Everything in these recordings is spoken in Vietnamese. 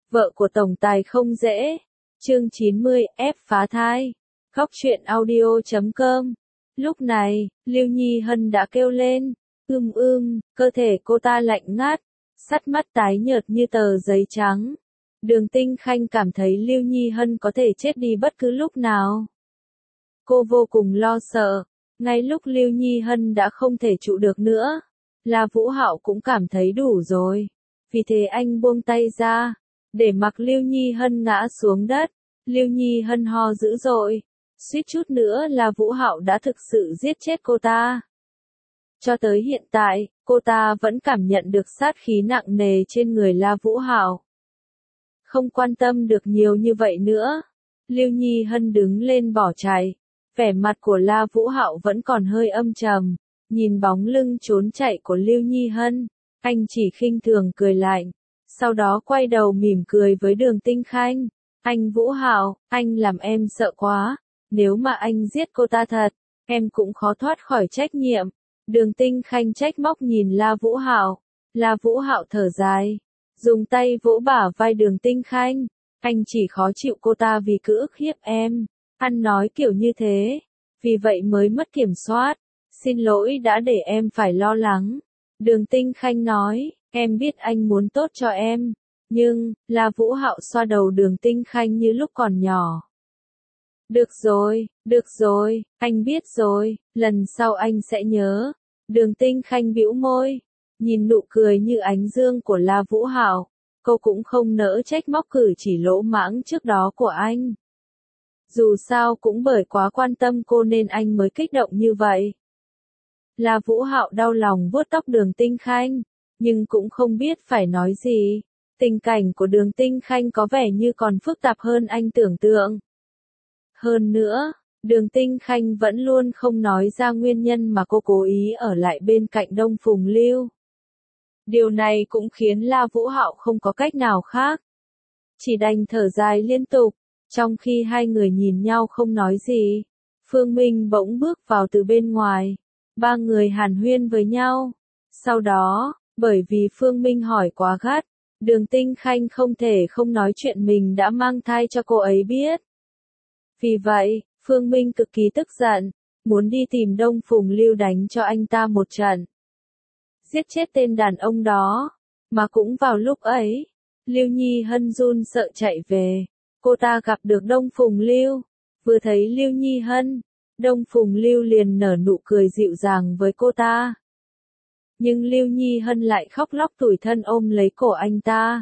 Vợ của tổng tài không dễ. Chương 90, ép phá thai. Góc truyện audio.com. Lúc này, Lưu Nhi Hân đã kêu lên. Cơ thể cô ta lạnh ngắt, sắt mắt tái nhợt như tờ giấy trắng. Đường Tinh Khanh cảm thấy Lưu Nhi Hân có thể chết đi bất cứ lúc nào. Cô vô cùng lo sợ. Ngay lúc Lưu Nhi Hân đã không thể trụ được nữa, La Vũ Hạo cũng cảm thấy đủ rồi. Vì thế anh buông tay ra, để mặc Lưu Nhi Hân ngã xuống đất. Lưu Nhi Hân ho dữ dội, suýt chút nữa là Vũ Hạo đã thực sự giết chết cô ta. Cho tới hiện tại, cô ta vẫn cảm nhận được sát khí nặng nề trên người La Vũ Hạo. Không quan tâm được nhiều như vậy nữa, Lưu Nhi Hân đứng lên bỏ chạy. Vẻ mặt của La Vũ Hạo vẫn còn hơi âm trầm, nhìn bóng lưng trốn chạy của Lưu Nhi Hân, anh chỉ khinh thường cười lạnh, sau đó quay đầu mỉm cười với Đường Tinh Khanh. Anh Vũ Hạo, anh làm em sợ quá, nếu mà anh giết cô ta thật, em cũng khó thoát khỏi trách nhiệm. Đường Tinh Khanh trách móc nhìn La Vũ Hạo. La Vũ Hạo thở dài, dùng tay vỗ bả vai Đường Tinh Khanh. Anh chỉ khó chịu cô ta vì cứ ức hiếp em, ăn nói kiểu như thế, vì vậy mới mất kiểm soát. Xin lỗi đã để em phải lo lắng. Đường Tinh Khanh nói, em biết anh muốn tốt cho em, nhưng, La Vũ Hạo xoa đầu Đường Tinh Khanh như lúc còn nhỏ. Được rồi, anh biết rồi, lần sau anh sẽ nhớ. Đường Tinh Khanh bĩu môi, nhìn nụ cười như ánh dương của La Vũ Hạo, cô cũng không nỡ trách móc cử chỉ lỗ mãng trước đó của anh. Dù sao cũng bởi quá quan tâm cô nên anh mới kích động như vậy. La Vũ Hạo đau lòng vuốt tóc Đường Tinh Khanh, nhưng cũng không biết phải nói gì. Tình cảnh của Đường Tinh Khanh có vẻ như còn phức tạp hơn anh tưởng tượng. Hơn nữa, Đường Tinh Khanh vẫn luôn không nói ra nguyên nhân mà cô cố ý ở lại bên cạnh Đông Phùng Lưu. Điều này cũng khiến La Vũ Hạo không có cách nào khác, chỉ đành thở dài liên tục. Trong khi hai người nhìn nhau không nói gì, Phương Minh bỗng bước vào từ bên ngoài. Ba người hàn huyên với nhau. Sau đó, bởi vì Phương Minh hỏi quá gắt, Đường Tinh Khanh không thể không nói chuyện mình đã mang thai cho cô ấy biết. Vì vậy, Phương Minh cực kỳ tức giận, muốn đi tìm Đông Phùng Lưu đánh cho anh ta một trận. Giết chết tên đàn ông đó. Mà cũng vào lúc ấy, Lưu Nhi Hân run sợ chạy về. Cô ta gặp được Đông Phùng Lưu. Vừa thấy Lưu Nhi Hân, Đông Phùng Lưu liền nở nụ cười dịu dàng với cô ta. Nhưng Lưu Nhi Hân lại khóc lóc tủi thân ôm lấy cổ anh ta.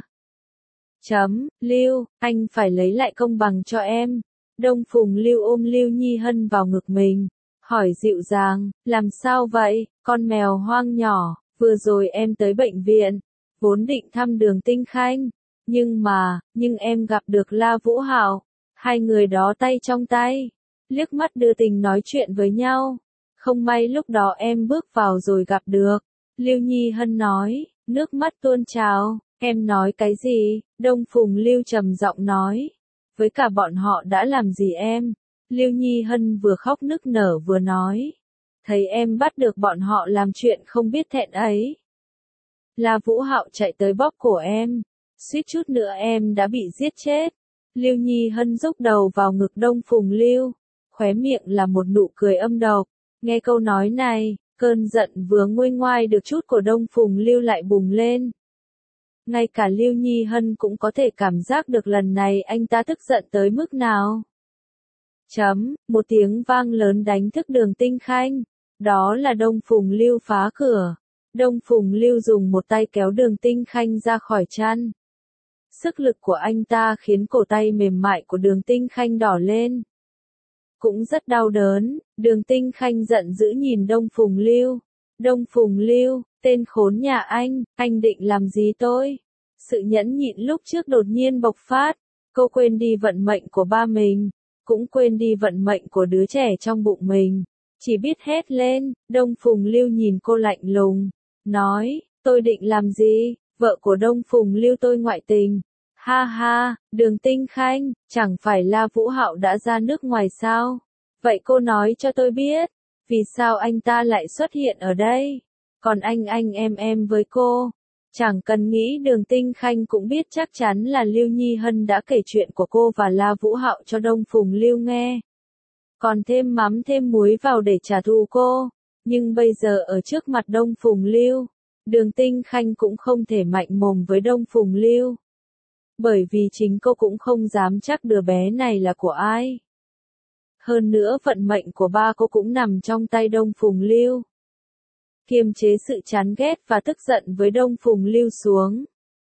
Lưu, anh phải lấy lại công bằng cho em. Đông Phùng Lưu ôm Lưu Nhi Hân vào ngực mình, hỏi dịu dàng, làm sao vậy, con mèo hoang nhỏ, vừa rồi em tới bệnh viện, vốn định thăm Đường Tinh Khanh, nhưng em gặp được La Vũ Hạo, hai người đó tay trong tay, liếc mắt đưa tình nói chuyện với nhau, không may lúc đó em bước vào rồi gặp được. Lưu Nhi Hân nói, nước mắt tuôn trào, em nói cái gì? Đông Phùng Lưu trầm giọng nói, với cả bọn họ đã làm gì em? Lưu Nhi Hân vừa khóc nức nở vừa nói, thấy em bắt được bọn họ làm chuyện không biết thẹn ấy. La Vũ Hạo chạy tới bóp cổ em, suýt chút nữa em đã bị giết chết. Lưu Nhi Hân rúc đầu vào ngực Đông Phùng Lưu, khóe miệng là một nụ cười âm độc. Nghe câu nói này, cơn giận vừa nguôi ngoai được chút của Đông Phùng Lưu lại bùng lên. Ngay cả Lưu Nhi Hân cũng có thể cảm giác được lần này anh ta tức giận tới mức nào. Một tiếng vang lớn đánh thức Đường Tinh Khanh. Đó là Đông Phùng Lưu phá cửa. Đông Phùng Lưu dùng một tay kéo Đường Tinh Khanh ra khỏi chăn. Sức lực của anh ta khiến cổ tay mềm mại của Đường Tinh Khanh đỏ lên. Cũng rất đau đớn, Đường Tinh Khanh giận dữ nhìn Đông Phùng Lưu. Đông Phùng Lưu, tên khốn nhà anh định làm gì tôi? Sự nhẫn nhịn lúc trước đột nhiên bộc phát, cô quên đi vận mệnh của ba mình, cũng quên đi vận mệnh của đứa trẻ trong bụng mình, chỉ biết hét lên. Đông Phùng Lưu nhìn cô lạnh lùng, nói, tôi định làm gì? Vợ của Đông Phùng Lưu tôi ngoại tình. Ha ha, Đường Tinh Khanh, chẳng phải La Vũ Hạo đã ra nước ngoài sao? Vậy cô nói cho tôi biết, vì sao anh ta lại xuất hiện ở đây? Còn anh em với cô, Chẳng cần nghĩ Đường Tinh Khanh cũng biết chắc chắn là Lưu Nhi Hân đã kể chuyện của cô và La Vũ Hạo cho Đông Phùng Lưu nghe. Còn thêm mắm thêm muối vào để trả thù cô. Nhưng bây giờ ở trước mặt Đông Phùng Lưu, Đường Tinh Khanh cũng không thể mạnh mồm với Đông Phùng Lưu. Bởi vì chính cô cũng không dám chắc đứa bé này là của ai. Hơn nữa vận mệnh của ba cô cũng nằm trong tay Đông Phùng Lưu. Kiềm chế sự chán ghét và tức giận với Đông Phùng Lưu xuống.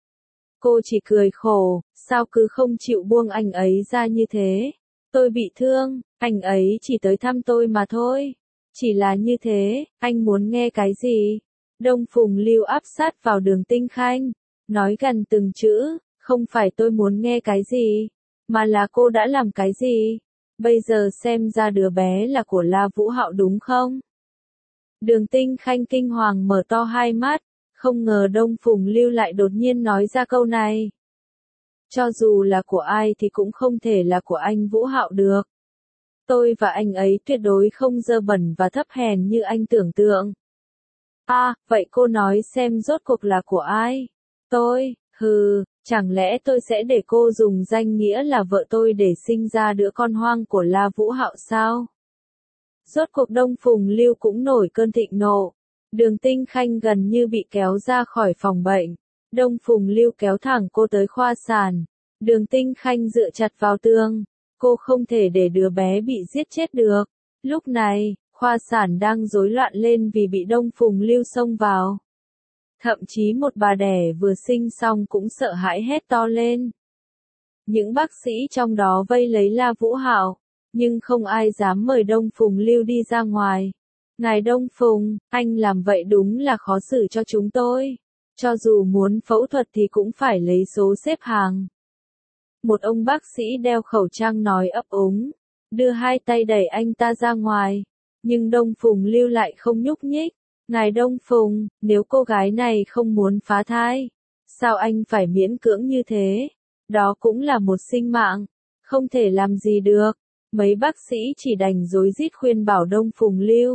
Cô chỉ cười khổ, sao cứ không chịu buông anh ấy ra như thế. Tôi bị thương, anh ấy chỉ tới thăm tôi mà thôi. Chỉ là như thế, anh muốn nghe cái gì? Đông Phùng Lưu áp sát vào Đường Tinh Khanh, nói gần từng chữ, không phải tôi muốn nghe cái gì, mà là cô đã làm cái gì? Bây giờ xem ra đứa bé là của La Vũ Hạo đúng không? Đường Tinh Khanh kinh hoàng mở to hai mắt, không ngờ Đông Phùng Lưu lại đột nhiên nói ra câu này. Cho dù là của ai thì cũng không thể là của anh Vũ Hạo được. Tôi và anh ấy tuyệt đối không dơ bẩn và thấp hèn như anh tưởng tượng. À, vậy cô nói xem rốt cuộc là của ai? Tôi, chẳng lẽ tôi sẽ để cô dùng danh nghĩa là vợ tôi để sinh ra đứa con hoang của La Vũ Hạo sao? Rốt cuộc Đông Phùng Lưu cũng nổi cơn thịnh nộ. Đường Tinh Khanh gần như bị kéo ra khỏi phòng bệnh. Đông Phùng Lưu kéo thẳng cô tới khoa sản. Đường Tinh Khanh dựa chặt vào tường. Cô không thể để đứa bé bị giết chết được. Lúc này, khoa sản đang rối loạn lên vì bị Đông Phùng Lưu xông vào. Thậm chí một bà đẻ vừa sinh xong cũng sợ hãi hét to lên. Những bác sĩ trong đó vây lấy La Vũ Hạo, nhưng không ai dám mời Đông Phùng Lưu đi ra ngoài. Ngài Đông Phùng, anh làm vậy đúng là khó xử cho chúng tôi. Cho dù muốn phẫu thuật thì cũng phải lấy số xếp hàng. Một ông bác sĩ đeo khẩu trang nói ấp úng, đưa hai tay đẩy anh ta ra ngoài. Nhưng Đông Phùng Lưu lại không nhúc nhích. Ngài Đông Phùng, nếu cô gái này không muốn phá thai, sao anh phải miễn cưỡng như thế? Đó cũng là một sinh mạng, không thể làm gì được. Mấy bác sĩ chỉ đành rối rít khuyên bảo Đông Phùng Lưu.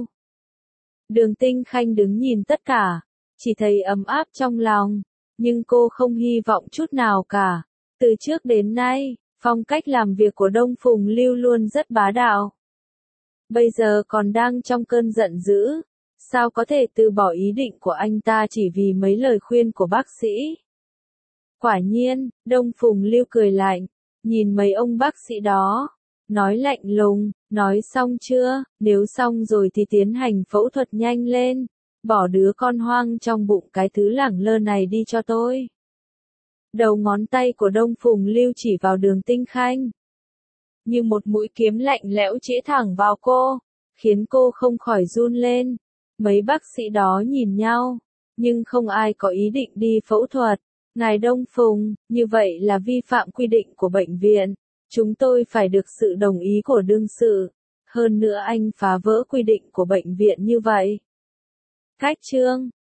Đường Tinh Khanh đứng nhìn tất cả, chỉ thấy ấm áp trong lòng, nhưng cô không hy vọng chút nào cả. Từ trước đến nay, phong cách làm việc của Đông Phùng Lưu luôn rất bá đạo. Bây giờ còn đang trong cơn giận dữ, sao có thể từ bỏ ý định của anh ta chỉ vì mấy lời khuyên của bác sĩ? Quả nhiên, Đông Phùng Lưu cười lạnh, nhìn mấy ông bác sĩ đó, nói lạnh lùng, nói xong chưa, nếu xong rồi thì tiến hành phẫu thuật nhanh lên, bỏ đứa con hoang trong bụng cái thứ lẳng lơ này đi cho tôi. Đầu ngón tay của Đông Phùng Lưu chỉ vào Đường Tinh Khanh, như một mũi kiếm lạnh lẽo chĩa thẳng vào cô, khiến cô không khỏi run lên. Mấy bác sĩ đó nhìn nhau, nhưng không ai có ý định đi phẫu thuật. Ngài Đông Phùng, như vậy là vi phạm quy định của bệnh viện. Chúng tôi phải được sự đồng ý của đương sự. Hơn nữa anh phá vỡ quy định của bệnh viện như vậy. Cách chương